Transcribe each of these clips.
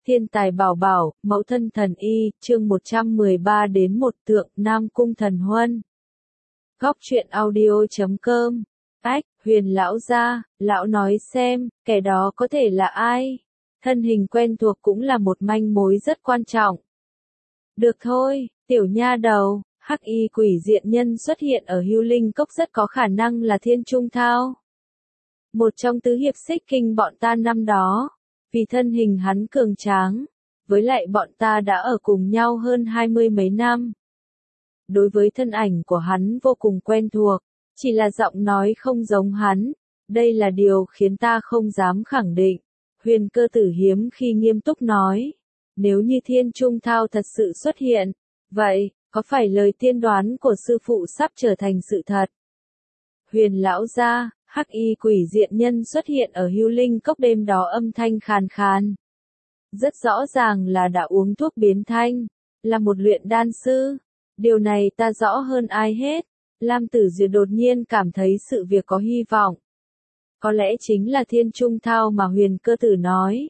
Thiên tài bảo bảo, mẫu thân thần y, chương 113 đến một tượng Nam Cung Thần Huân. Góc truyện audio.com. Ách, Huyền lão gia, lão nói xem, kẻ đó có thể là ai? Thân hình quen thuộc cũng là một manh mối rất quan trọng. Được thôi, tiểu nha đầu, hắc y quỷ diện nhân xuất hiện ở Hưu Linh Cốc rất có khả năng là Thiên Trung Thao. Một trong tứ hiệp xích kinh bọn ta năm đó. Vì thân hình hắn cường tráng, với lại bọn ta đã ở cùng nhau hơn 20 mấy năm. Đối với thân ảnh của hắn vô cùng quen thuộc, chỉ là giọng nói không giống hắn, đây là điều khiến ta không dám khẳng định. Huyền Cơ Tử hiếm khi nghiêm túc nói, nếu như Thiên Trung Thao thật sự xuất hiện, vậy, có phải lời tiên đoán của sư phụ sắp trở thành sự thật? Huyền lão gia, hắc y quỷ diện nhân xuất hiện ở Hưu Linh Cốc đêm đó âm thanh khàn khàn. Rất rõ ràng là đã uống thuốc biến thanh, là một luyện đan sư. Điều này ta rõ hơn ai hết. Lam Tử Duyệt đột nhiên cảm thấy sự việc có hy vọng. Có lẽ chính là Thiên Trung Thao mà Huyền Cơ Tử nói.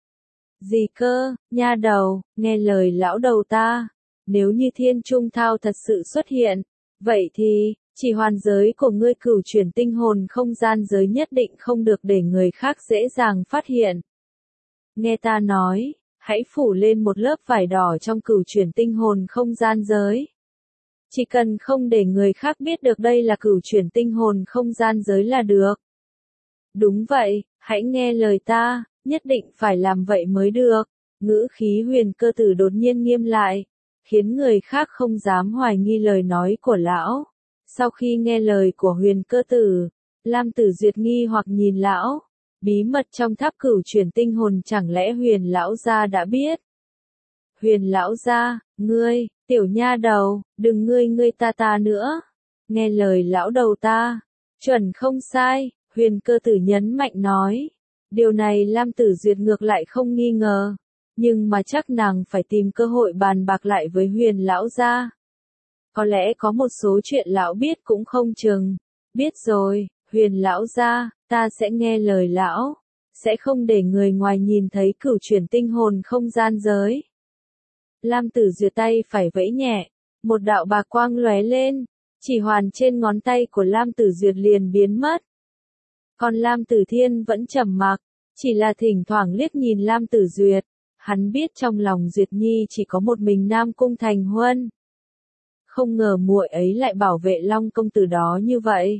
Gì cơ, nha đầu, nghe lời lão đầu ta. Nếu như Thiên Trung Thao thật sự xuất hiện, vậy thì, chỉ hoàn giới của ngươi cửu chuyển tinh hồn không gian giới nhất định không được để người khác dễ dàng phát hiện. Nghe ta nói, hãy phủ lên một lớp vải đỏ trong cửu chuyển tinh hồn không gian giới. Chỉ cần không để người khác biết được đây là cửu chuyển tinh hồn không gian giới là được. Đúng vậy, hãy nghe lời ta, nhất định phải làm vậy mới được. Ngữ khí Huyền Cơ Tử đột nhiên nghiêm lại, khiến người khác không dám hoài nghi lời nói của lão. Sau khi nghe lời của Huyền Cơ Tử, Lam Tử Duyệt nghi hoặc nhìn lão, bí mật trong tháp cửu chuyển tinh hồn chẳng lẽ Huyền lão gia đã biết? Huyền lão gia, ngươi, tiểu nha đầu, đừng ngươi ta nữa. Nghe lời lão đầu ta, chuẩn không sai, Huyền Cơ Tử nhấn mạnh nói. Điều này Lam Tử Duyệt ngược lại không nghi ngờ, nhưng mà chắc nàng phải tìm cơ hội bàn bạc lại với Huyền lão gia. Có lẽ có một số chuyện lão biết cũng không chừng. Biết rồi, Huyền lão gia, ta sẽ nghe lời lão, sẽ không để người ngoài nhìn thấy cửu chuyển tinh hồn không gian giới. Lam Tử Duyệt tay phải vẫy nhẹ, một đạo bạc quang lóe lên, chỉ hoàn trên ngón tay của Lam Tử Duyệt liền biến mất. Còn Lam Tử Thiên vẫn trầm mặc, chỉ là thỉnh thoảng liếc nhìn Lam Tử Duyệt, hắn biết trong lòng Duyệt Nhi chỉ có một mình Nam Cung Thành Huân. Không ngờ muội ấy lại bảo vệ Long công tử đó như vậy.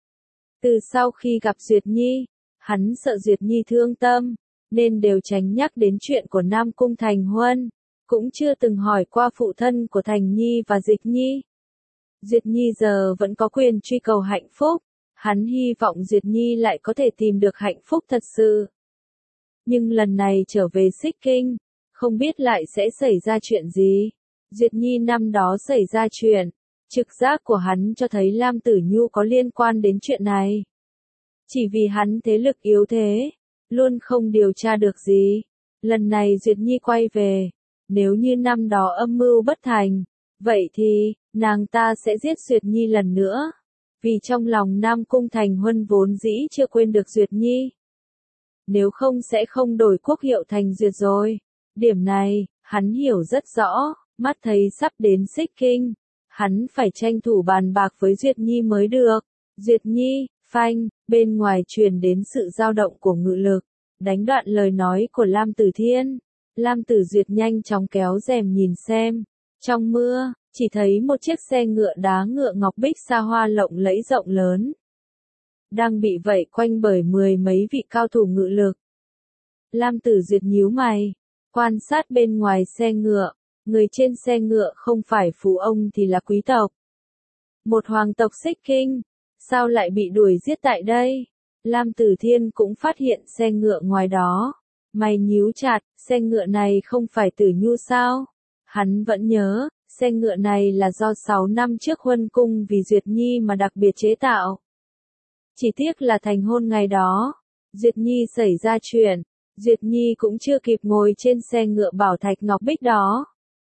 Từ sau khi gặp Duyệt Nhi, hắn sợ Duyệt Nhi thương tâm, nên đều tránh nhắc đến chuyện của Nam Cung Thành Huân, cũng chưa từng hỏi qua phụ thân của Thành Nhi và Dịch Nhi. Duyệt Nhi giờ vẫn có quyền truy cầu hạnh phúc, hắn hy vọng Duyệt Nhi lại có thể tìm được hạnh phúc thật sự. Nhưng lần này trở về Xích Kinh, không biết lại sẽ xảy ra chuyện gì. Duyệt Nhi năm đó xảy ra chuyện, trực giác của hắn cho thấy Lam Tử Nhu có liên quan đến chuyện này. Chỉ vì hắn thế lực yếu thế, luôn không điều tra được gì. Lần này Duyệt Nhi quay về, nếu như năm đó âm mưu bất thành, vậy thì, nàng ta sẽ giết Duyệt Nhi lần nữa. Vì trong lòng Nam Cung Thành Huân vốn dĩ chưa quên được Duyệt Nhi. Nếu không sẽ không đổi quốc hiệu thành Duyệt rồi. Điểm này, hắn hiểu rất rõ. Mắt thấy sắp đến Xích Kinh, hắn phải tranh thủ bàn bạc với Duyệt Nhi mới được. Duyệt Nhi, phanh, bên ngoài truyền đến sự dao động của ngự lực, đánh đoạn lời nói của Lam Tử Thiên. Lam Tử Duyệt nhanh chóng kéo rèm nhìn xem. Trong mưa, chỉ thấy một chiếc xe ngựa đá ngựa ngọc bích xa hoa lộng lẫy rộng lớn. Đang bị vây quanh bởi 10 mấy vị cao thủ ngự lực. Lam Tử Duyệt nhíu mày, quan sát bên ngoài xe ngựa. Người trên xe ngựa không phải phú ông thì là quý tộc. Một hoàng tộc Xích Kinh, sao lại bị đuổi giết tại đây? Lam Tử Thiên cũng phát hiện xe ngựa ngoài đó. Mày nhíu chặt, xe ngựa này không phải Tử Nhu sao? Hắn vẫn nhớ, xe ngựa này là do 6 năm trước Huân Cung vì Duyệt Nhi mà đặc biệt chế tạo. Chỉ tiếc là thành hôn ngày đó, Duyệt Nhi xảy ra chuyện, Duyệt Nhi cũng chưa kịp ngồi trên xe ngựa bảo thạch ngọc bích đó.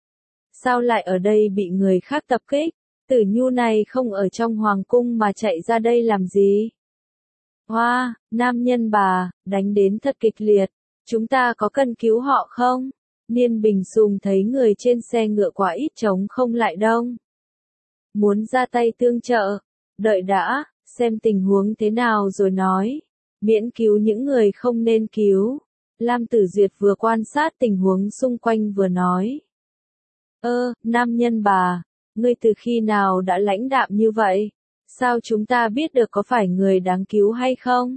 Sao lại ở đây bị người khác tập kích? Tử Nhu này không ở trong hoàng cung mà chạy ra đây làm gì? Hoa, nam nhân bà, đánh đến thật kịch liệt. Chúng ta có cần cứu họ không? Niên Bình Sùng thấy người trên xe ngựa quá ít trống không lại đông. Muốn ra tay tương trợ. Đợi đã, xem tình huống thế nào rồi nói. Miễn cứu những người không nên cứu. Lam Tử Duyệt vừa quan sát tình huống xung quanh vừa nói. Nam nhân bà, ngươi từ khi nào đã lãnh đạm như vậy? Sao chúng ta biết được có phải người đáng cứu hay không?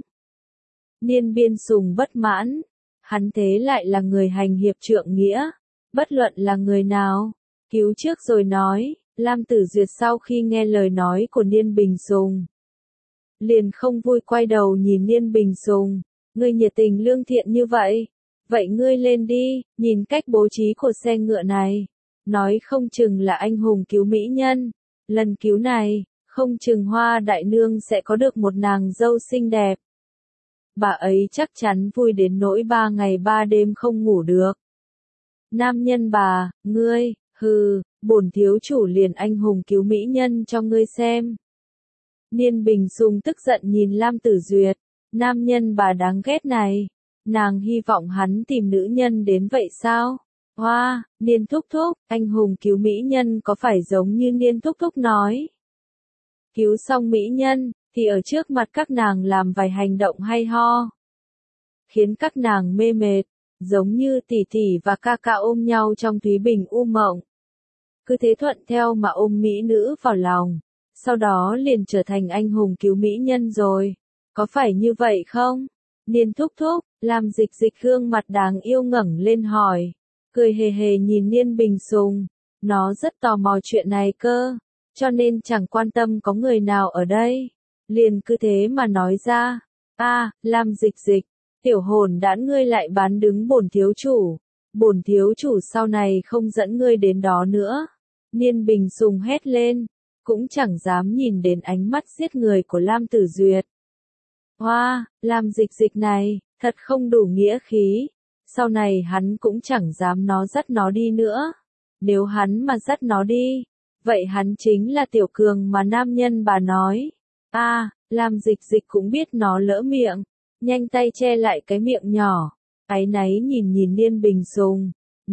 Niên Biên Sùng bất mãn. Hắn thế lại là người hành hiệp trượng nghĩa. Bất luận là người nào. Cứu trước rồi nói. Lam Tử Duyệt sau khi nghe lời nói của Niên Bình Sùng. Liền không vui quay đầu nhìn Niên Bình Sùng. Ngươi nhiệt tình lương thiện như vậy. Vậy ngươi lên đi, nhìn cách bố trí của xe ngựa này. Nói không chừng là anh hùng cứu mỹ nhân. Lần cứu này, không chừng Hoa đại nương sẽ có được một nàng dâu xinh đẹp. Bà ấy chắc chắn vui đến nỗi 3 ngày 3 đêm không ngủ được. Nam nhân bà, ngươi, bổn thiếu chủ liền anh hùng cứu mỹ nhân cho ngươi xem. Niên Bình Sùng tức giận nhìn Lam Tử Duyệt. Nam nhân bà đáng ghét này. Nàng hy vọng hắn tìm nữ nhân đến vậy sao? Hoa, Niên thúc thúc, anh hùng cứu mỹ nhân có phải giống như Niên thúc thúc nói? Cứu xong mỹ nhân, thì ở trước mặt các nàng làm vài hành động hay ho. Khiến các nàng mê mệt, giống như tỷ tỷ và ca ca ôm nhau trong thúy bình u mộng. Cứ thế thuận theo mà ôm mỹ nữ vào lòng. Sau đó liền trở thành anh hùng cứu mỹ nhân rồi. Có phải như vậy không? Niên thúc thúc, Lam Dịch Dịch gương mặt đáng yêu ngẩng lên hỏi. Cười hề hề nhìn Niên Bình Sùng. Nó rất tò mò chuyện này cơ. Cho nên chẳng quan tâm có người nào ở đây. Liền cứ thế mà nói ra. Lam Dịch Dịch. Tiểu hồn đãn ngươi lại bán đứng bổn thiếu chủ. Bổn thiếu chủ sau này không dẫn ngươi đến đó nữa. Niên Bình Sùng hét lên. Cũng chẳng dám nhìn đến ánh mắt giết người của Lam Tử Duyệt. Hoa, Lam Dịch Dịch này, thật không đủ nghĩa khí. Sau này hắn cũng chẳng dám dắt nó đi nữa. Nếu hắn mà dắt nó đi, vậy hắn chính là tiểu cường mà nam nhân bà nói. Lam Dịch Dịch cũng biết nó lỡ miệng. Nhanh tay che lại cái miệng nhỏ. Áy náy nhìn Niên Bình Sùng.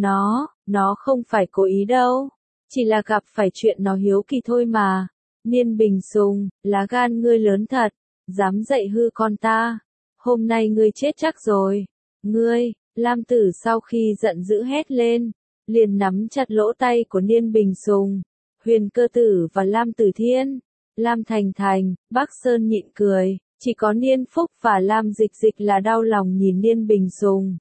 Nó không phải cố ý đâu. Chỉ là gặp phải chuyện nó hiếu kỳ thôi mà. Niên Bình Sùng, lá gan ngươi lớn thật. Dám dạy hư con ta. Hôm nay ngươi chết chắc rồi. Ngươi, Lam Tử sau khi giận dữ hét lên. Liền nắm chặt lỗ tay của Niên Bình Sùng. Huyền Cơ Tử và Lam Tử Thiên. Lam Thành Thành, Bắc Sơn nhịn cười. Chỉ có Niên Phúc và Lam Dịch Dịch là đau lòng nhìn Niên Bình Sùng.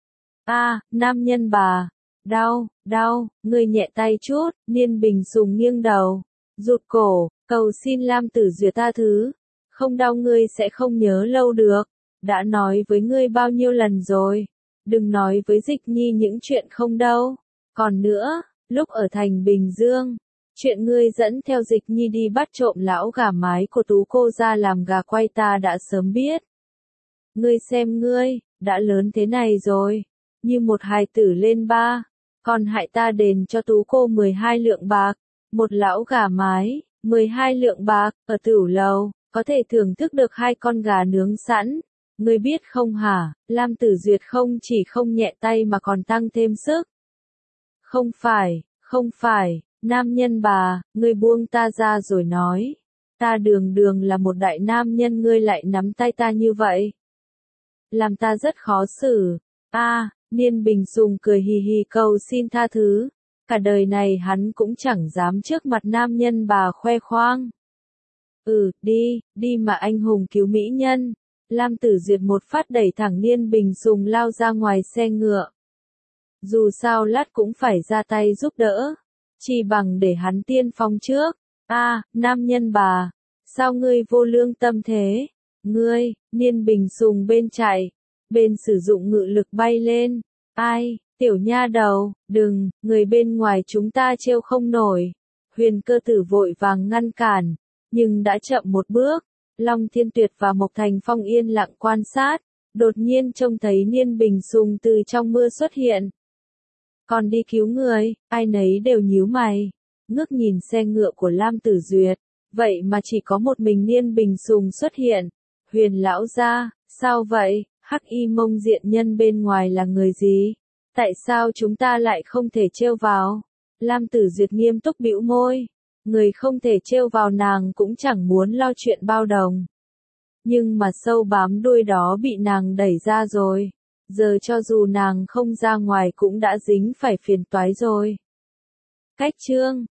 Nam nhân bà. Đau, ngươi nhẹ tay chút. Niên Bình Sùng nghiêng đầu. Rụt cổ, cầu xin Lam Tử Duyệt tha thứ. Không đau ngươi sẽ không nhớ lâu được. Đã nói với ngươi bao nhiêu lần rồi. Đừng nói với Dịch Nhi những chuyện không đâu. Còn nữa, lúc ở thành Bình Dương. Chuyện ngươi dẫn theo Dịch Nhi đi bắt trộm lão gà mái của Tú cô ra làm gà quay ta đã sớm biết. Ngươi xem ngươi, đã lớn thế này rồi. Như một hài tử lên ba. Còn hại ta đền cho Tú cô 12 lượng bạc. Một lão gà mái, 12 lượng bạc, ở tửu lầu, có thể thưởng thức được 2 con gà nướng sẵn. Ngươi biết không hả, Lam Tử Duyệt không chỉ không nhẹ tay mà còn tăng thêm sức. Không phải, nam nhân bà, ngươi buông ta ra rồi nói. Ta đường là một đại nam nhân ngươi lại nắm tay ta như vậy. Làm ta rất khó xử. Niên Bình Sùng cười hì hì cầu xin tha thứ. Cả đời này hắn cũng chẳng dám trước mặt nam nhân bà khoe khoang. Đi mà anh hùng cứu mỹ nhân. Lam Tử Duyệt một phát đẩy thẳng Niên Bình Sùng lao ra ngoài xe ngựa. Dù sao lát cũng phải ra tay giúp đỡ. Chỉ bằng để hắn tiên phong trước. Nam nhân bà. Sao ngươi vô lương tâm thế? Ngươi, Niên Bình Sùng bên chạy. Bên sử dụng ngự lực bay lên. Tiểu nha đầu, đừng, người bên ngoài chúng ta trêu không nổi. Huyền Cơ Tử vội vàng ngăn cản. Nhưng đã chậm một bước. Long Thiên Tuyệt và Mộc Thành Phong yên lặng quan sát. Đột nhiên trông thấy Niên Bình Sùng từ trong mưa xuất hiện. Còn đi cứu người, ai nấy đều nhíu mày. Ngước nhìn xe ngựa của Lam Tử Duyệt. Vậy mà chỉ có một mình Niên Bình Sùng xuất hiện. Huyền lão gia, sao vậy? Hắc y mông diện nhân bên ngoài là người gì? Tại sao chúng ta lại không thể trêu vào? Lam Tử Duyệt nghiêm túc bĩu môi. Người không thể trêu vào nàng cũng chẳng muốn lo chuyện bao đồng. Nhưng mà sâu bám đuôi đó bị nàng đẩy ra rồi. Giờ cho dù nàng không ra ngoài cũng đã dính phải phiền toái rồi. Cách chương